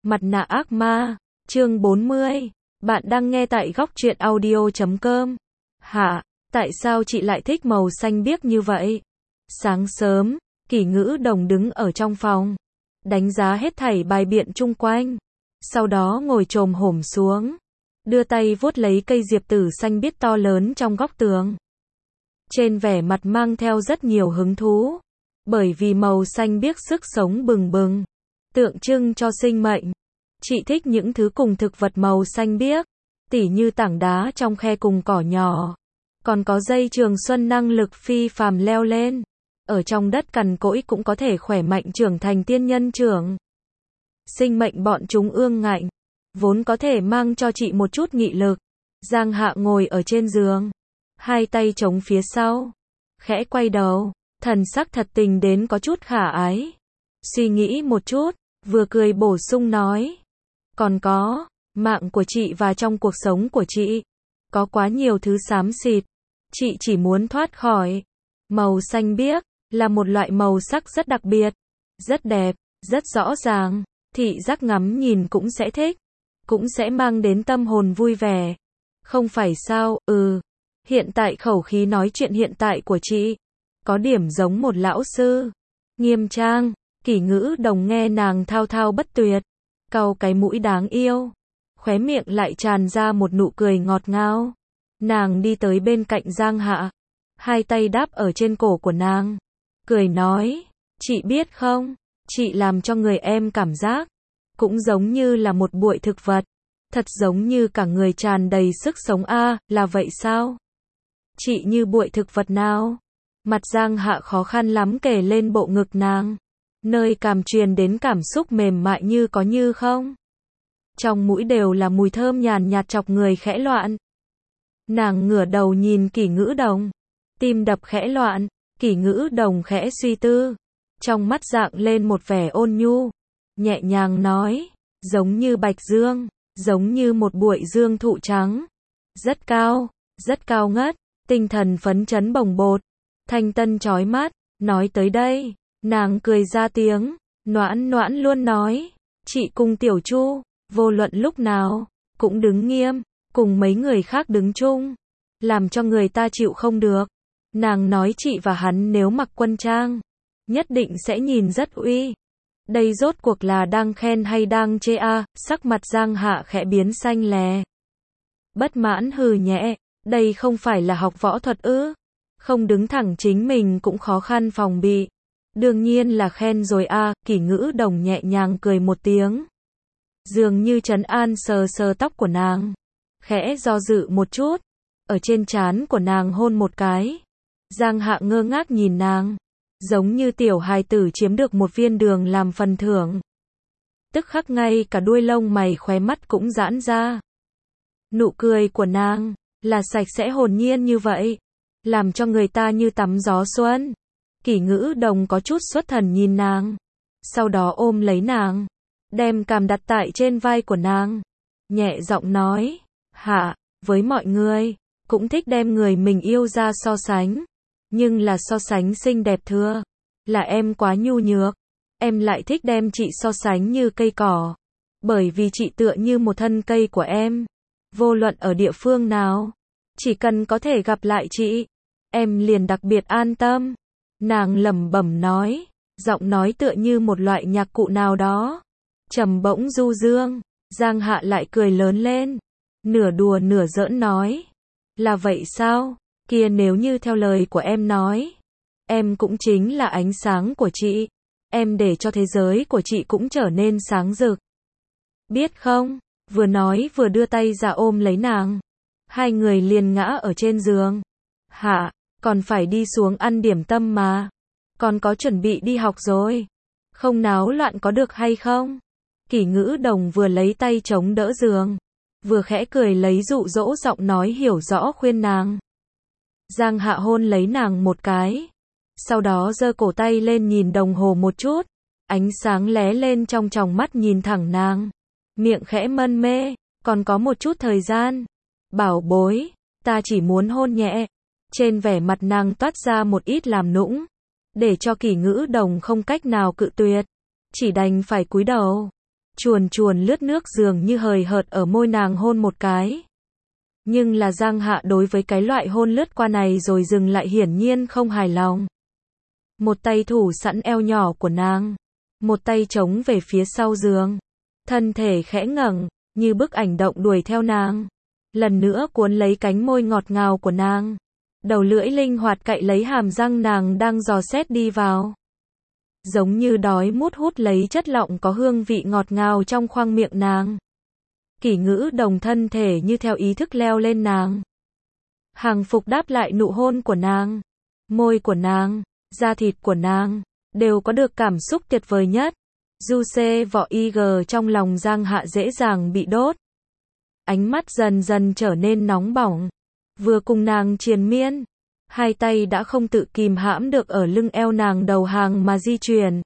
Mặt nạ ác ma, chương 40. Bạn đang nghe tại góc truyện audio.com. Hả, tại sao chị lại thích màu xanh biếc như vậy? Sáng sớm, Kỷ Ngữ Đồng đứng ở trong phòng, đánh giá hết thảy bài biện chung quanh. Sau đó ngồi chồm hổm xuống, đưa tay vuốt lấy cây diệp tử xanh biếc to lớn trong góc tường. Trên vẻ mặt mang theo rất nhiều hứng thú, bởi vì màu xanh biếc sức sống bừng bừng, tượng trưng cho sinh mệnh. Chị thích những thứ cùng thực vật màu xanh biếc, tỉ như tảng đá trong khe cùng cỏ nhỏ, còn có dây trường xuân năng lực phi phàm leo lên. Ở trong đất cằn cỗi cũng có thể khỏe mạnh trưởng thành tiên nhân trưởng. Sinh mệnh bọn chúng ương ngạnh, vốn có thể mang cho chị một chút nghị lực. Giang Hạ ngồi ở trên giường, hai tay chống phía sau, khẽ quay đầu, thần sắc thật tình đến có chút khả ái. Suy nghĩ một chút, vừa cười bổ sung nói, còn có, mạng của chị và trong cuộc sống của chị, có quá nhiều thứ xám xịt, chị chỉ muốn thoát khỏi. Màu xanh biếc, là một loại màu sắc rất đặc biệt, rất đẹp, rất rõ ràng, thị giác ngắm nhìn cũng sẽ thích, cũng sẽ mang đến tâm hồn vui vẻ. Không phải sao, hiện tại khẩu khí nói chuyện hiện tại của chị, có điểm giống một lão sư. Nghiêm trang, Kỷ Ngữ Đồng nghe nàng thao thao bất tuyệt, cau cái mũi đáng yêu, khóe miệng lại tràn ra một nụ cười ngọt ngào. Nàng đi tới bên cạnh Giang Hạ, hai tay đáp ở trên cổ của nàng, cười nói, chị biết không, chị làm cho người em cảm giác, cũng giống như là một bụi thực vật, thật giống như cả người tràn đầy sức sống là vậy sao? Chị như bụi thực vật nào? Mặt Giang Hạ khó khăn lắm kể lên bộ ngực nàng, nơi cằm truyền đến cảm xúc mềm mại như có như không. Trong mũi đều là mùi thơm nhàn nhạt chọc người khẽ loạn. Nàng ngửa đầu nhìn Kỷ Ngữ Đồng, tim đập khẽ loạn. Kỷ Ngữ Đồng khẽ suy tư, trong mắt rạng lên một vẻ ôn nhu, nhẹ nhàng nói, giống như bạch dương, giống như một bụi dương thụ trắng, rất cao ngất, tinh thần phấn chấn bồng bột, thanh tân chói mắt. Nói tới đây, nàng cười ra tiếng, Noãn Noãn luôn nói, chị cùng Tiểu Chu, vô luận lúc nào, cũng đứng nghiêm, cùng mấy người khác đứng chung, làm cho người ta chịu không được. Nàng nói chị và hắn nếu mặc quân trang, nhất định sẽ nhìn rất uy. Đây rốt cuộc là đang khen hay đang chê Sắc mặt Giang Hạ khẽ biến xanh lè. Bất mãn hừ nhẹ, đây không phải là học võ thuật ư? Không đứng thẳng chính mình cũng khó khăn phòng bị. Đương nhiên là khen rồi Kỷ Ngữ Đồng nhẹ nhàng cười một tiếng, dường như trấn an sờ sờ tóc của nàng, khẽ do dự một chút, ở trên trán của nàng hôn một cái. Giang Hạ ngơ ngác nhìn nàng, giống như tiểu hài tử chiếm được một viên đường làm phần thưởng. Tức khắc ngay cả đuôi lông mày khóe mắt cũng giãn ra. Nụ cười của nàng là sạch sẽ hồn nhiên như vậy, làm cho người ta như tắm gió xuân. Kỷ Ngữ Đồng có chút xuất thần nhìn nàng, sau đó ôm lấy nàng, đem cằm đặt tại trên vai của nàng, nhẹ giọng nói, Hạ, với mọi người, cũng thích đem người mình yêu ra so sánh. Nhưng là so sánh xinh đẹp thưa, là em quá nhu nhược. Em lại thích đem chị so sánh như cây cỏ, bởi vì chị tựa như một thân cây của em. Vô luận ở địa phương nào, chỉ cần có thể gặp lại chị, em liền đặc biệt an tâm. Nàng lẩm bẩm nói, giọng nói tựa như một loại nhạc cụ nào đó, trầm bổng du dương. Giang Hạ lại cười lớn lên, nửa đùa nửa giỡn nói, là vậy sao? Kia nếu như theo lời của em nói, em cũng chính là ánh sáng của chị, em để cho thế giới của chị cũng trở nên sáng rực. Biết không? Vừa nói vừa đưa tay ra ôm lấy nàng. Hai người liền ngã ở trên giường. Hạ, còn phải đi xuống ăn điểm tâm mà. Còn có chuẩn bị đi học rồi. Không náo loạn có được hay không? Kỷ Ngữ Đồng vừa lấy tay chống đỡ giường, vừa khẽ cười lấy dụ dỗ giọng nói hiểu rõ khuyên nàng. Giang Hạ hôn lấy nàng một cái, sau đó giơ cổ tay lên nhìn đồng hồ một chút, ánh sáng lóe lên trong tròng mắt nhìn thẳng nàng, miệng khẽ mân mê, còn có một chút thời gian. Bảo bối, ta chỉ muốn hôn nhẹ. Trên vẻ mặt nàng toát ra một ít làm nũng, để cho Kỷ Ngữ Đồng không cách nào cự tuyệt, chỉ đành phải cúi đầu. chuồn chuồn lướt nước dường như hời hợt ở môi nàng hôn một cái. Nhưng là Giang Hạ đối với cái loại hôn lướt qua này rồi dừng lại hiển nhiên không hài lòng. Một tay thủ sẵn eo nhỏ của nàng, một tay chống về phía sau giường, thân thể khẽ ngẩng, như bức ảnh động đuổi theo nàng. Lần nữa cuốn lấy cánh môi ngọt ngào của nàng. Đầu lưỡi linh hoạt cạy lấy hàm răng nàng đang dò xét đi vào. Giống như đói mút hút lấy chất lọng có hương vị ngọt ngào trong khoang miệng nàng. Kỷ Ngữ Đồng thân thể như theo ý thức leo lên nàng. Hàng phục đáp lại nụ hôn của nàng. Môi của nàng, da thịt của nàng, đều có được cảm xúc tuyệt vời nhất. Du xê vỏ IG trong lòng Giang Hạ dễ dàng bị đốt. Ánh mắt dần dần trở nên nóng bỏng. Vừa cùng nàng triền miên, hai tay đã không tự kìm hãm được ở lưng eo nàng đầu hàng mà di chuyển.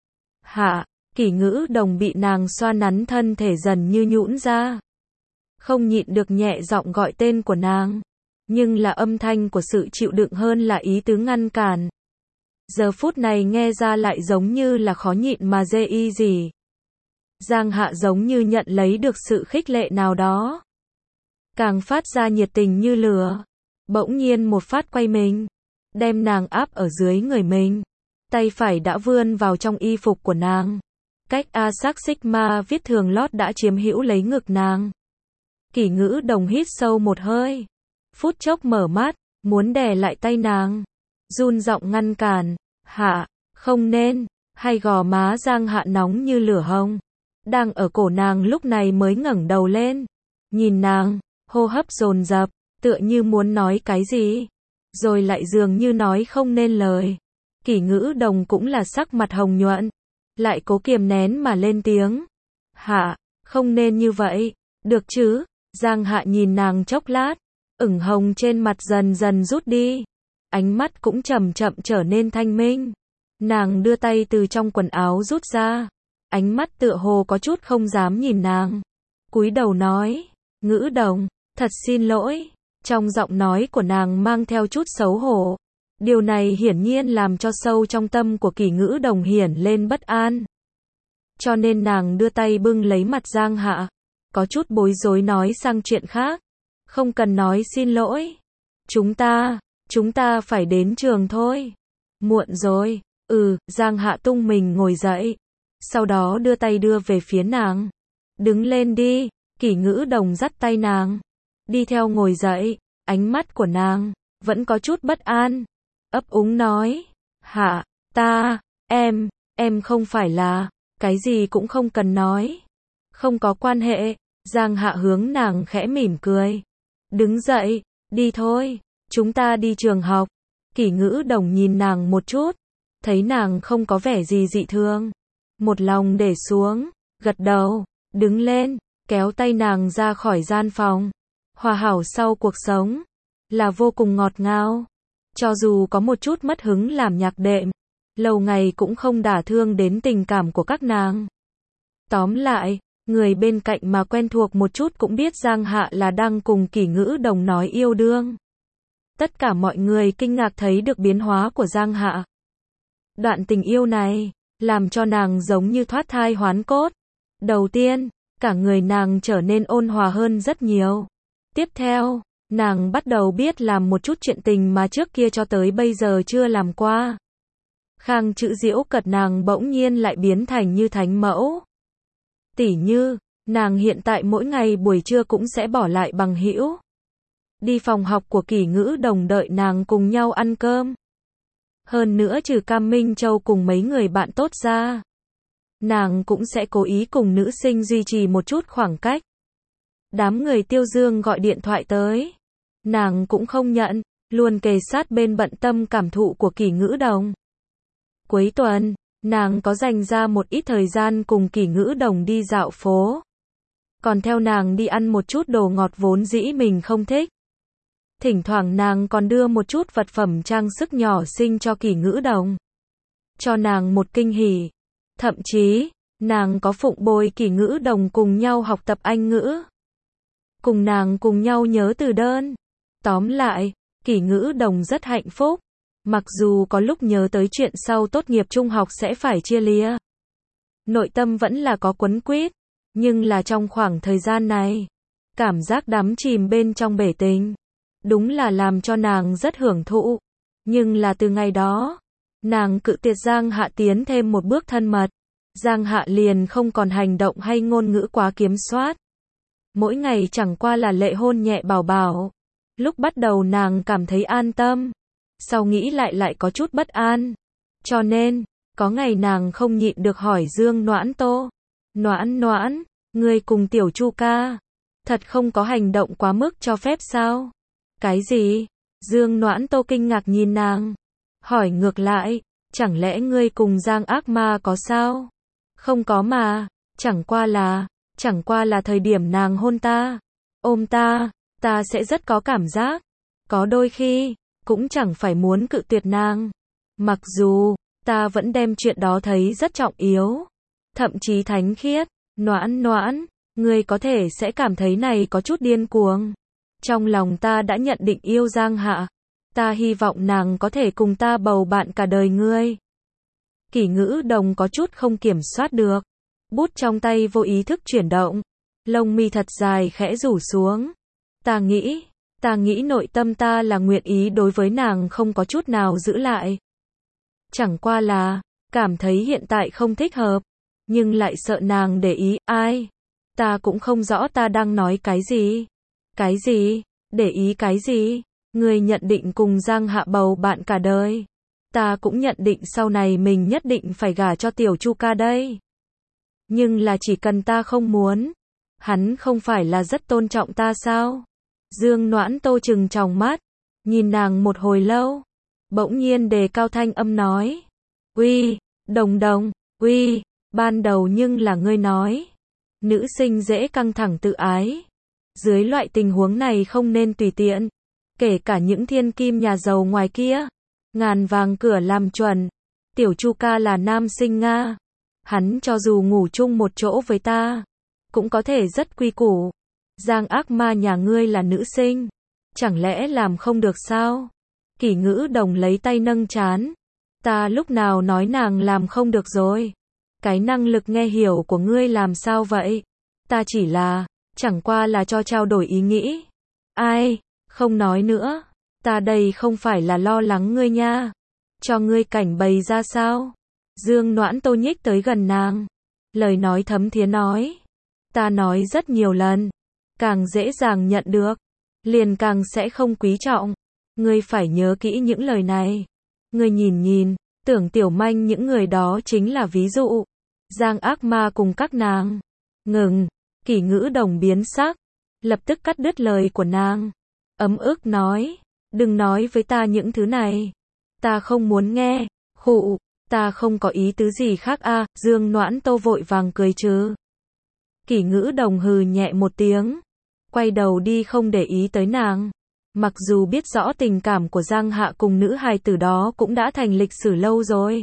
Hạ, Kỷ Ngữ Đồng bị nàng xoa nắn thân thể dần như nhũn ra. Không nhịn được nhẹ giọng gọi tên của nàng. Nhưng là âm thanh của sự chịu đựng hơn là ý tứ ngăn cản. Giờ phút này nghe ra lại giống như là khó nhịn mà dê y gì. Giang Hạ giống như nhận lấy được sự khích lệ nào đó. Càng phát ra nhiệt tình như lửa. Bỗng nhiên một phát quay mình. Đem nàng áp ở dưới người mình. Tay phải đã vươn vào trong y phục của nàng. Cách A sắc sigma viết thường lót đã chiếm hữu lấy ngực nàng. Kỷ Ngữ Đồng hít sâu một hơi. Phút chốc mở mắt, muốn đè lại tay nàng. Run giọng ngăn cản. Hạ, không nên. Hay gò má Giang Hạ nóng như lửa hồng. Đang ở cổ nàng lúc này mới ngẩng đầu lên. Nhìn nàng, hô hấp dồn dập, tựa như muốn nói cái gì. Rồi lại dường như nói không nên lời. Kỷ Ngữ Đồng cũng là sắc mặt hồng nhuận. Lại cố kiềm nén mà lên tiếng. Hạ, không nên như vậy. Được chứ? Giang Hạ nhìn nàng chốc lát. Ửng hồng trên mặt dần dần rút đi. Ánh mắt cũng chậm chậm trở nên thanh minh. Nàng đưa tay từ trong quần áo rút ra. Ánh mắt tựa hồ có chút không dám nhìn nàng. Cúi đầu nói. Ngữ Đồng, thật xin lỗi. Trong giọng nói của nàng mang theo chút xấu hổ. Điều này hiển nhiên làm cho sâu trong tâm của Kỷ Ngữ Đồng hiển lên bất an. Cho nên nàng đưa tay bưng lấy mặt Giang Hạ. Có chút bối rối nói sang chuyện khác. Không cần nói xin lỗi. Chúng ta phải đến trường thôi. Muộn rồi. Giang Hạ tung mình ngồi dậy. Sau đó đưa tay đưa về phía nàng. Đứng lên đi. Kỷ Ngữ Đồng dắt tay nàng. Đi theo ngồi dậy. Ánh mắt của nàng vẫn có chút bất an. Ấp úng nói. Hạ, em không phải là. Cái gì cũng không cần nói. Không có quan hệ. Giang Hạ hướng nàng khẽ mỉm cười. Đứng dậy, đi thôi. Chúng ta đi trường học. Kỷ Ngữ Đồng nhìn nàng một chút. Thấy nàng không có vẻ gì dị thường. Một lòng để xuống. Gật đầu. Đứng lên. Kéo tay nàng ra khỏi gian phòng. Hòa hảo sau cuộc sống. Là vô cùng ngọt ngào. Cho dù có một chút mất hứng làm nhạc đệm. Lâu ngày cũng không đả thương đến tình cảm của các nàng. Tóm lại, người bên cạnh mà quen thuộc một chút cũng biết Giang Hạ là đang cùng Kỷ Ngữ Đồng nói yêu đương. Tất cả mọi người kinh ngạc thấy được biến hóa của Giang Hạ. Đoạn tình yêu này, làm cho nàng giống như thoát thai hoán cốt. Đầu tiên, cả người nàng trở nên ôn hòa hơn rất nhiều. Tiếp theo, nàng bắt đầu biết làm một chút chuyện tình mà trước kia cho tới bây giờ chưa làm qua. Khang chữ diễu cợt nàng bỗng nhiên lại biến thành như thánh mẫu. Tỉ như, nàng hiện tại mỗi ngày buổi trưa cũng sẽ bỏ lại bằng hữu. Đi phòng học của Kỷ Ngữ Đồng đợi nàng cùng nhau ăn cơm. Hơn nữa trừ Cam Minh Châu cùng mấy người bạn tốt ra. Nàng cũng sẽ cố ý cùng nữ sinh duy trì một chút khoảng cách. Đám người Tiêu Dương gọi điện thoại tới. Nàng cũng không nhận, luôn kề sát bên bận tâm cảm thụ của Kỷ Ngữ Đồng. Cuối tuần, nàng có dành ra một ít thời gian cùng Kỷ Ngữ Đồng đi dạo phố. Còn theo nàng đi ăn một chút đồ ngọt vốn dĩ mình không thích. Thỉnh thoảng nàng còn đưa một chút vật phẩm trang sức nhỏ xinh cho Kỷ Ngữ Đồng. Cho nàng một kinh hỉ. Thậm chí, nàng có phụng bồi Kỷ Ngữ Đồng cùng nhau học tập Anh ngữ. Cùng nàng cùng nhau nhớ từ đơn. Tóm lại, Kỷ Ngữ Đồng rất hạnh phúc. Mặc dù có lúc nhớ tới chuyện sau tốt nghiệp trung học sẽ phải chia lìa. nội tâm vẫn là có quấn quýt, nhưng là trong khoảng thời gian này, cảm giác đắm chìm bên trong bể tình, đúng là làm cho nàng rất hưởng thụ. Nhưng là từ ngày đó, nàng cự tuyệt Giang Hạ tiến thêm một bước thân mật, Giang Hạ liền không còn hành động hay ngôn ngữ quá kiểm soát. Mỗi ngày chẳng qua là lệ hôn nhẹ bảo bảo. Lúc bắt đầu nàng cảm thấy an tâm, sau nghĩ lại có chút bất an. Cho nên, có ngày nàng không nhịn được hỏi Dương Noãn Tô. Noãn Noãn, ngươi cùng Tiểu Chu ca, thật không có hành động quá mức cho phép sao? Cái gì? Dương Noãn Tô kinh ngạc nhìn nàng, hỏi ngược lại, chẳng lẽ ngươi cùng Giang ác ma có sao? Không có mà, chẳng qua là thời điểm nàng hôn ta, ôm ta sẽ rất có cảm giác. Có đôi khi, cũng chẳng phải muốn cự tuyệt nàng. Mặc dù, ta vẫn đem chuyện đó thấy rất trọng yếu, thậm chí thánh khiết. Noãn Noãn, ngươi có thể sẽ cảm thấy này có chút điên cuồng. Trong lòng ta đã nhận định yêu Giang Hạ. Ta hy vọng nàng có thể cùng ta bầu bạn cả đời ngươi. Kỷ Ngữ Đồng có chút không kiểm soát được. Bút trong tay vô ý thức chuyển động. Lông mi thật dài khẽ rủ xuống. Ta nghĩ nội tâm ta là nguyện ý đối với nàng không có chút nào giữ lại. Chẳng qua là, cảm thấy hiện tại không thích hợp. Nhưng lại sợ nàng để ý, ai? Ta cũng không rõ ta đang nói cái gì. Cái gì? Để ý cái gì? Người nhận định cùng Giang Hạ bầu bạn cả đời. Ta cũng nhận định sau này mình nhất định phải gả cho Tiểu Chu ca đây. Nhưng là chỉ cần ta không muốn, hắn không phải là rất tôn trọng ta sao? Dương Noãn Tô trừng tròng mắt, nhìn nàng một hồi lâu, bỗng nhiên đề cao thanh âm nói. Uy, Đồng Đồng, uy, ban đầu nhưng là ngươi nói. Nữ sinh dễ căng thẳng tự ái. Dưới loại tình huống này không nên tùy tiện. Kể cả những thiên kim nhà giàu ngoài kia. Ngàn vàng cửa làm chuẩn. Tiểu Chu ca là nam sinh Nga. Hắn cho dù ngủ chung một chỗ với ta, cũng có thể rất quy củ. Giang ác ma nhà ngươi là nữ sinh. Chẳng lẽ làm không được sao? Kỷ Ngữ Đồng lấy tay nâng trán. Ta lúc nào nói nàng làm không được rồi? Cái năng lực nghe hiểu của ngươi làm sao vậy? Ta chỉ là, chẳng qua là cho trao đổi ý nghĩ. Ai, không nói nữa. Ta đây không phải là lo lắng ngươi nha. Cho ngươi cảnh bày ra sao? Dương Noãn Tô nhích tới gần nàng. Lời nói thấm thía nói. Ta nói rất nhiều lần. Càng dễ dàng nhận được, liền càng sẽ không quý trọng. Ngươi phải nhớ kỹ những lời này. Ngươi nhìn, tưởng Tiểu Manh những người đó chính là ví dụ. Giang ác ma cùng các nàng. Ngừng, Kỷ Ngữ Đồng biến sắc, lập tức cắt đứt lời của nàng. Ấm ức nói, đừng nói với ta những thứ này. Ta không muốn nghe, khụ, ta không có ý tứ gì khác a. Dương Noãn Tô vội vàng cười trừ. Kỷ Ngữ Đồng hừ nhẹ một tiếng, quay đầu đi không để ý tới nàng. Mặc dù biết rõ tình cảm của Giang Hạ cùng nữ hài tử đó cũng đã thành lịch sử lâu rồi.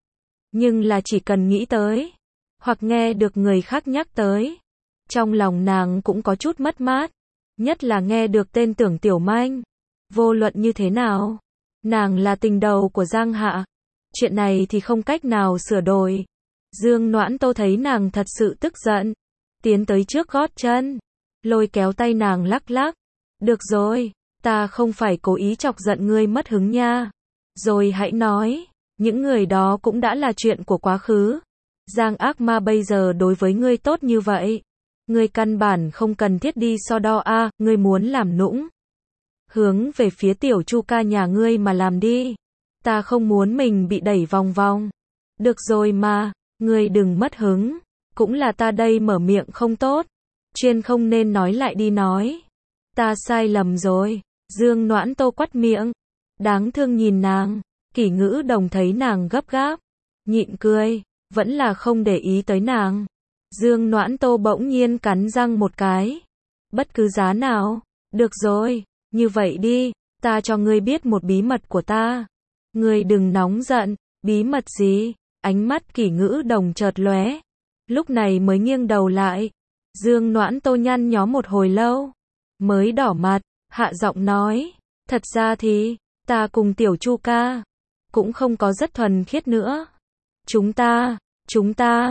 Nhưng là chỉ cần nghĩ tới, hoặc nghe được người khác nhắc tới, trong lòng nàng cũng có chút mất mát. Nhất là nghe được tên Tưởng Tiểu Manh. Vô luận như thế nào, nàng là tình đầu của Giang Hạ. Chuyện này thì không cách nào sửa đổi. Dương Noãn Tô thấy nàng thật sự tức giận, tiến tới trước gót chân, lôi kéo tay nàng lắc lắc. Được rồi, ta không phải cố ý chọc giận ngươi mất hứng nha. Rồi hãy nói, những người đó cũng đã là chuyện của quá khứ. Giang ác ma bây giờ đối với ngươi tốt như vậy, ngươi căn bản không cần thiết đi so đo a. Ngươi muốn làm nũng, hướng về phía Tiểu Chu ca nhà ngươi mà làm đi. Ta không muốn mình bị đẩy vòng vòng. Được rồi mà, ngươi đừng mất hứng. Cũng là ta đây mở miệng không tốt, chuyên không nên nói lại đi nói. Ta sai lầm rồi. Dương Noãn Tô quắt miệng, đáng thương nhìn nàng. Kỷ Ngữ Đồng thấy nàng gấp gáp, nhịn cười, vẫn là không để ý tới nàng. Dương Noãn Tô bỗng nhiên cắn răng một cái. Bất cứ giá nào. Được rồi, như vậy đi, ta cho ngươi biết một bí mật của ta. Ngươi đừng nóng giận. Bí mật gì? Ánh mắt Kỷ Ngữ Đồng chợt lóe, lúc này mới nghiêng đầu lại. Dương Noãn Tô nhăn nhó một hồi lâu, mới đỏ mặt, hạ giọng nói, thật ra thì, ta cùng Tiểu Chu ca, cũng không có rất thuần khiết nữa. Chúng ta,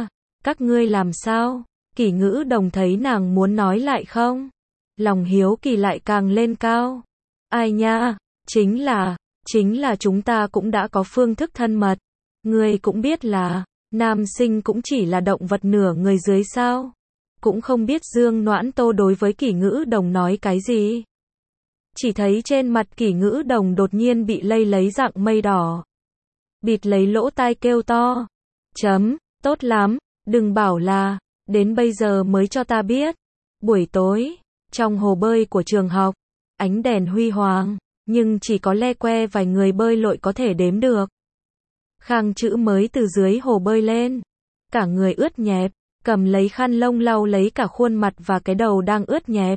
Các ngươi làm sao? Kỷ Ngữ Đồng thấy nàng muốn nói lại không? Lòng hiếu kỳ lại càng lên cao. Ai nha, chính là chúng ta cũng đã có phương thức thân mật. Ngươi cũng biết là, nam sinh cũng chỉ là động vật nửa người dưới sao? Cũng không biết Dương Noãn Tô đối với Kỷ Ngữ Đồng nói cái gì. Chỉ thấy trên mặt Kỷ Ngữ Đồng đột nhiên bị lây lấy dạng mây đỏ. Bịt lấy lỗ tai kêu to. Tốt lắm, đừng bảo là, đến bây giờ mới cho ta biết. Buổi tối, trong hồ bơi của trường học, ánh đèn huy hoàng, nhưng chỉ có le que vài người bơi lội có thể đếm được. Khang Chữ mới từ dưới hồ bơi lên, cả người ướt nhẹp, cầm lấy khăn lông lau lấy cả khuôn mặt và cái đầu đang ướt nhẹp.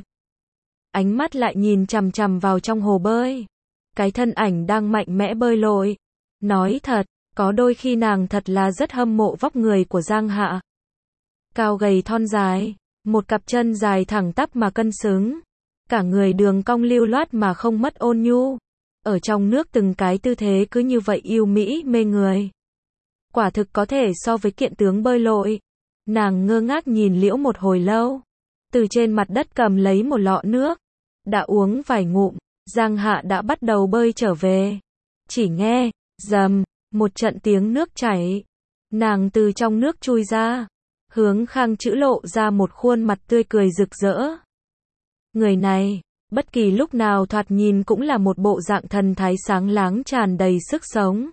Ánh mắt lại nhìn chằm chằm vào trong hồ bơi. Cái thân ảnh đang mạnh mẽ bơi lội. Nói thật, có đôi khi nàng thật là rất hâm mộ vóc người của Giang Hạ. Cao gầy thon dài, một cặp chân dài thẳng tắp mà cân xứng. Cả người đường cong lưu loát mà không mất ôn nhu. Ở trong nước từng cái tư thế cứ như vậy yêu mỹ mê người. Quả thực có thể so với kiện tướng bơi lội. Nàng ngơ ngác nhìn Liễu một hồi lâu. Từ trên mặt đất cầm lấy một lọ nước. Đã uống vài ngụm, Giang Hạ đã bắt đầu bơi trở về. Chỉ nghe, rầm, một trận tiếng nước chảy. Nàng từ trong nước chui ra. Hướng Khang Chữ lộ ra một khuôn mặt tươi cười rực rỡ. Người này, bất kỳ lúc nào thoạt nhìn cũng là một bộ dạng thần thái sáng láng tràn đầy sức sống.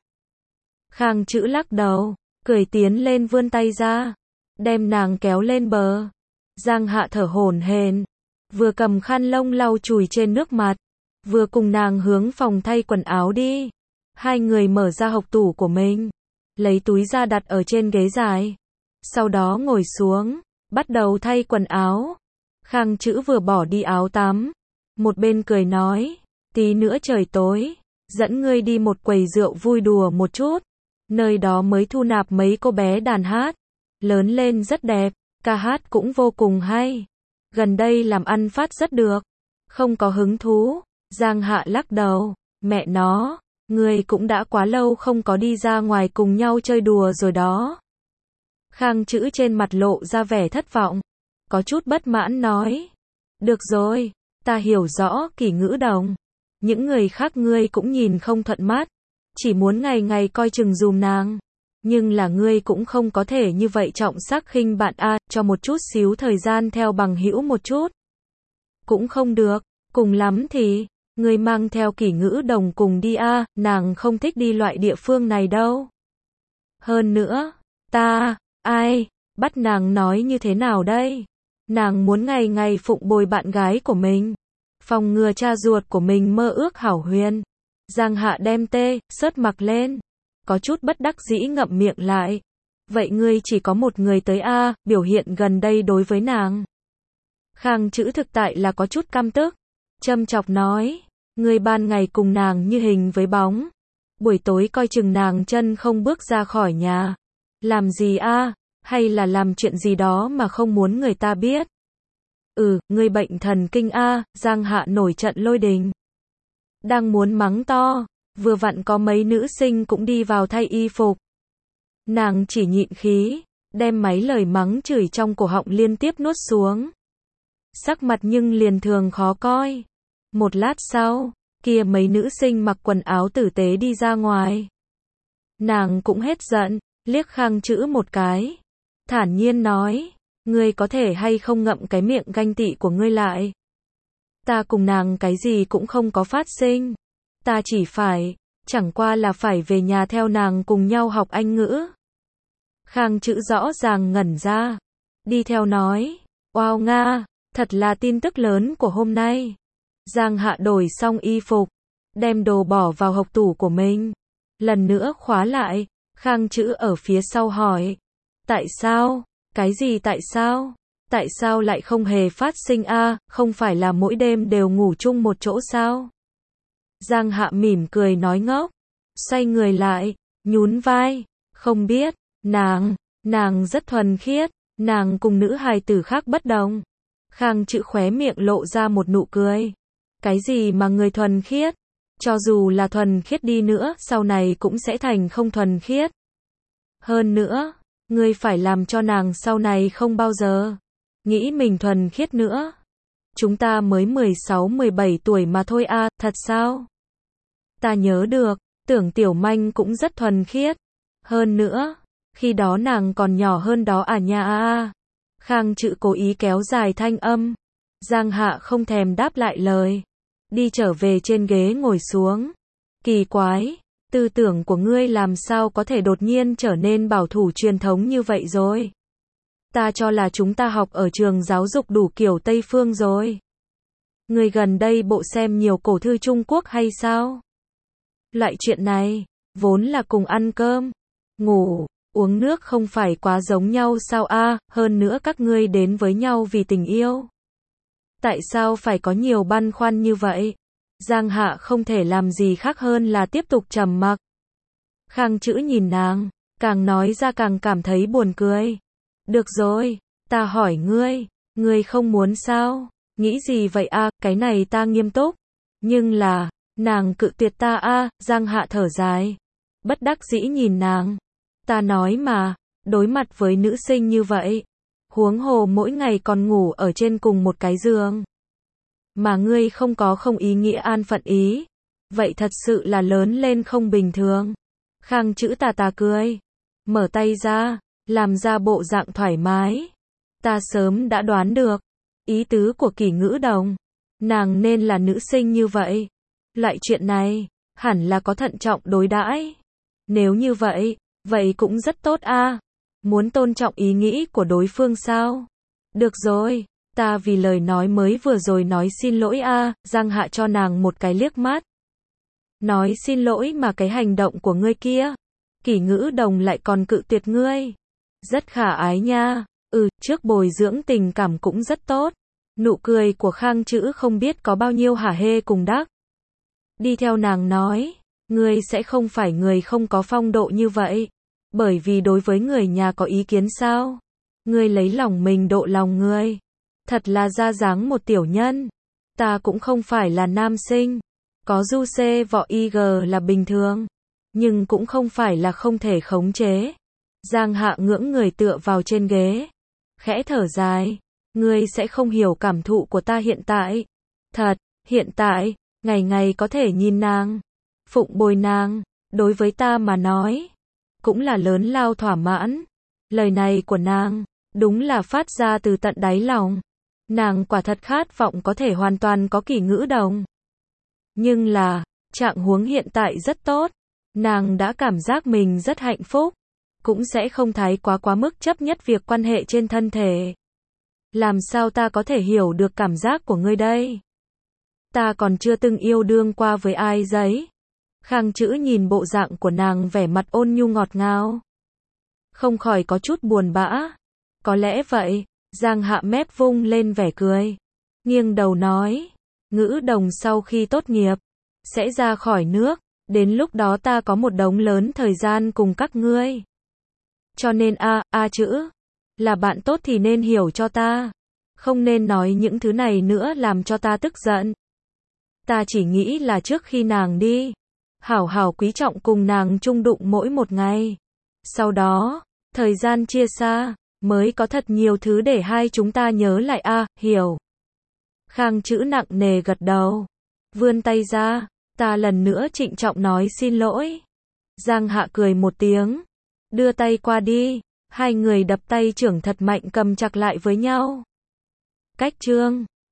Khang Chữ lắc đầu, cười tiến lên vươn tay ra, đem nàng kéo lên bờ. Giang Hạ thở hổn hển, vừa cầm khăn lông lau chùi trên nước mặt, vừa cùng nàng hướng phòng thay quần áo đi. Hai người mở ra hộc tủ của mình, lấy túi ra đặt ở trên ghế dài. Sau đó ngồi xuống, bắt đầu thay quần áo. Khang Chữ vừa bỏ đi áo tắm, một bên cười nói, tí nữa trời tối, dẫn ngươi đi một quầy rượu vui đùa một chút. Nơi đó mới thu nạp mấy cô bé đàn hát, lớn lên rất đẹp, ca hát cũng vô cùng hay. Gần đây làm ăn phát rất được, không có hứng thú. Giang Hạ lắc đầu, mẹ nó, ngươi cũng đã quá lâu không có đi ra ngoài cùng nhau chơi đùa rồi đó. Khang Chữ trên mặt lộ ra vẻ thất vọng, có chút bất mãn nói, được rồi, ta hiểu rõ Kỷ Ngữ Đồng, những người khác ngươi cũng nhìn không thuận mắt, chỉ muốn ngày ngày coi chừng dùm nàng, nhưng là ngươi cũng không có thể như vậy trọng sắc khinh bạn a, cho một chút xíu thời gian theo bằng hữu một chút. Cũng không được, cùng lắm thì, ngươi mang theo Kỷ Ngữ Đồng cùng đi a, nàng không thích đi loại địa phương này đâu. Hơn nữa, ai, bắt nàng nói như thế nào đây? Nàng muốn ngày ngày phụng bồi bạn gái của mình, phòng ngừa cha ruột của mình mơ ước hảo huyền. Giang Hạ đem sớt mặc lên, có chút bất đắc dĩ ngậm miệng lại. Vậy ngươi chỉ có một người tới a, biểu hiện gần đây đối với nàng. Khang Chữ thực tại là có chút căm tức, châm chọc nói, ngươi ban ngày cùng nàng như hình với bóng, buổi tối coi chừng nàng chân không bước ra khỏi nhà. Làm gì a, hay là làm chuyện gì đó mà không muốn người ta biết? Ngươi bệnh thần kinh a, Giang Hạ nổi trận lôi đình. Đang muốn mắng to, vừa vặn có mấy nữ sinh cũng đi vào thay y phục. Nàng chỉ nhịn khí, đem mấy lời mắng chửi trong cổ họng liên tiếp nuốt xuống. Sắc mặt nhưng liền thường khó coi. Một lát sau, kia mấy nữ sinh mặc quần áo tử tế đi ra ngoài. Nàng cũng hết giận, liếc Khang Chữ một cái, thản nhiên nói, ngươi có thể hay không ngậm cái miệng ganh tị của ngươi lại. Ta cùng nàng cái gì cũng không có phát sinh, ta chẳng qua là phải về nhà theo nàng cùng nhau học Anh ngữ. Khang Chữ rõ ràng ngẩn ra, đi theo nói, wow nga, thật là tin tức lớn của hôm nay. Giang Hạ đổi xong y phục, đem đồ bỏ vào hộc tủ của mình, lần nữa khóa lại. Khang Chữ ở phía sau hỏi, tại sao? Cái gì tại sao? Tại sao lại không hề phát sinh a, không phải là mỗi đêm đều ngủ chung một chỗ sao? Giang Hạ mỉm cười nói ngốc, xoay người lại, nhún vai, không biết, nàng rất thuần khiết, nàng cùng nữ hài tử khác bất đồng. Khang Chữ khóe miệng lộ ra một nụ cười, cái gì mà người thuần khiết? Cho dù là thuần khiết đi nữa, sau này cũng sẽ thành không thuần khiết. Hơn nữa, Ngươi phải làm cho nàng sau này không bao giờ nghĩ mình thuần khiết nữa. Chúng ta mới 16-17 tuổi mà thôi a, thật sao? Ta nhớ được, tưởng Tiểu Manh cũng rất thuần khiết. Hơn nữa, khi đó nàng còn nhỏ hơn đó à nha a. Khang Chữ cố ý kéo dài thanh âm. Giang Hạ không thèm đáp lại lời. Đi trở về trên ghế ngồi xuống. Kỳ quái, tư tưởng của ngươi làm sao có thể đột nhiên trở nên bảo thủ truyền thống như vậy rồi? Ta cho là chúng ta học ở trường giáo dục đủ kiểu Tây phương rồi. Ngươi gần đây bộ xem nhiều cổ thư Trung Quốc hay sao? Loại chuyện này, vốn là cùng ăn cơm, ngủ, uống nước không phải quá giống nhau sao a, hơn nữa các ngươi đến với nhau vì tình yêu. Tại sao phải có nhiều băn khoăn như vậy? Giang Hạ không thể làm gì khác hơn là tiếp tục trầm mặc. Khang Chữ nhìn nàng, càng nói ra càng cảm thấy buồn cười. Được rồi, ta hỏi ngươi không muốn sao? Nghĩ gì vậy a, cái này ta nghiêm túc. Nhưng là, nàng cự tuyệt ta a, Giang Hạ thở dài. Bất đắc dĩ nhìn nàng. Ta nói mà, đối mặt với nữ sinh như vậy. Huống hồ mỗi ngày còn ngủ ở trên cùng một cái giường. Mà ngươi không ý nghĩa an phận ý. Vậy thật sự là lớn lên không bình thường. Khang Chữ tà cười. Mở tay ra, làm ra bộ dạng thoải mái. Ta sớm đã đoán được. Ý tứ của Kỷ Ngữ Đồng. Nàng nên là nữ sinh như vậy. Loại chuyện này, hẳn là có thận trọng đối đãi. Nếu như vậy, vậy cũng rất tốt a. Muốn tôn trọng ý nghĩ của đối phương sao? Được rồi, ta vì lời nói mới vừa rồi nói xin lỗi a. Giang Hạ cho nàng một cái liếc mắt. Nói xin lỗi mà cái hành động của ngươi kia, Kỷ Ngữ Đồng lại còn cự tuyệt ngươi. Rất khả ái nha. Trước bồi dưỡng tình cảm cũng rất tốt. Nụ cười của Khang Chữ không biết có bao nhiêu hả hê cùng đắc. Đi theo nàng nói, ngươi sẽ không phải người không có phong độ như vậy. Bởi vì đối với người nhà có ý kiến sao? Ngươi lấy lòng mình độ lòng ngươi. Thật là ra dáng một tiểu nhân. Ta cũng không phải là nam sinh. Có du xê võ IG là bình thường. Nhưng cũng không phải là không thể khống chế. Giang Hạ ngưỡng người tựa vào trên ghế. Khẽ thở dài. Ngươi sẽ không hiểu cảm thụ của ta hiện tại. Thật, hiện tại, ngày ngày có thể nhìn nàng. Phụng bồi nàng. Đối với ta mà nói. Cũng là lớn lao thỏa mãn. Lời này của nàng, đúng là phát ra từ tận đáy lòng. Nàng quả thật khát vọng có thể hoàn toàn có Kỷ Ngữ Đồng. Nhưng là, trạng huống hiện tại rất tốt. Nàng đã cảm giác mình rất hạnh phúc. Cũng sẽ không thái quá mức chấp nhất việc quan hệ trên thân thể. Làm sao ta có thể hiểu được cảm giác của ngươi đây? Ta còn chưa từng yêu đương qua với ai giấy. Khang Chữ nhìn bộ dạng của nàng vẻ mặt ôn nhu ngọt ngào. Không khỏi có chút buồn bã. Có lẽ vậy. Giang Hạ mép vung lên vẻ cười. Nghiêng đầu nói. Ngữ Đồng sau khi tốt nghiệp, sẽ ra khỏi nước. Đến lúc đó ta có một đống lớn thời gian cùng các ngươi. Cho nên Chữ, là bạn tốt thì nên hiểu cho ta. Không nên nói những thứ này nữa làm cho ta tức giận. Ta chỉ nghĩ là trước khi nàng đi, hảo hảo quý trọng cùng nàng chung đụng mỗi một ngày. Sau đó, thời gian chia xa, mới có thật nhiều thứ để hai chúng ta nhớ lại hiểu. Khang Chữ nặng nề gật đầu. Vươn tay ra, ta lần nữa trịnh trọng nói xin lỗi. Giang Hạ cười một tiếng. Đưa tay qua đi. Hai người đập tay trưởng thật mạnh cầm chặt lại với nhau. Cách chương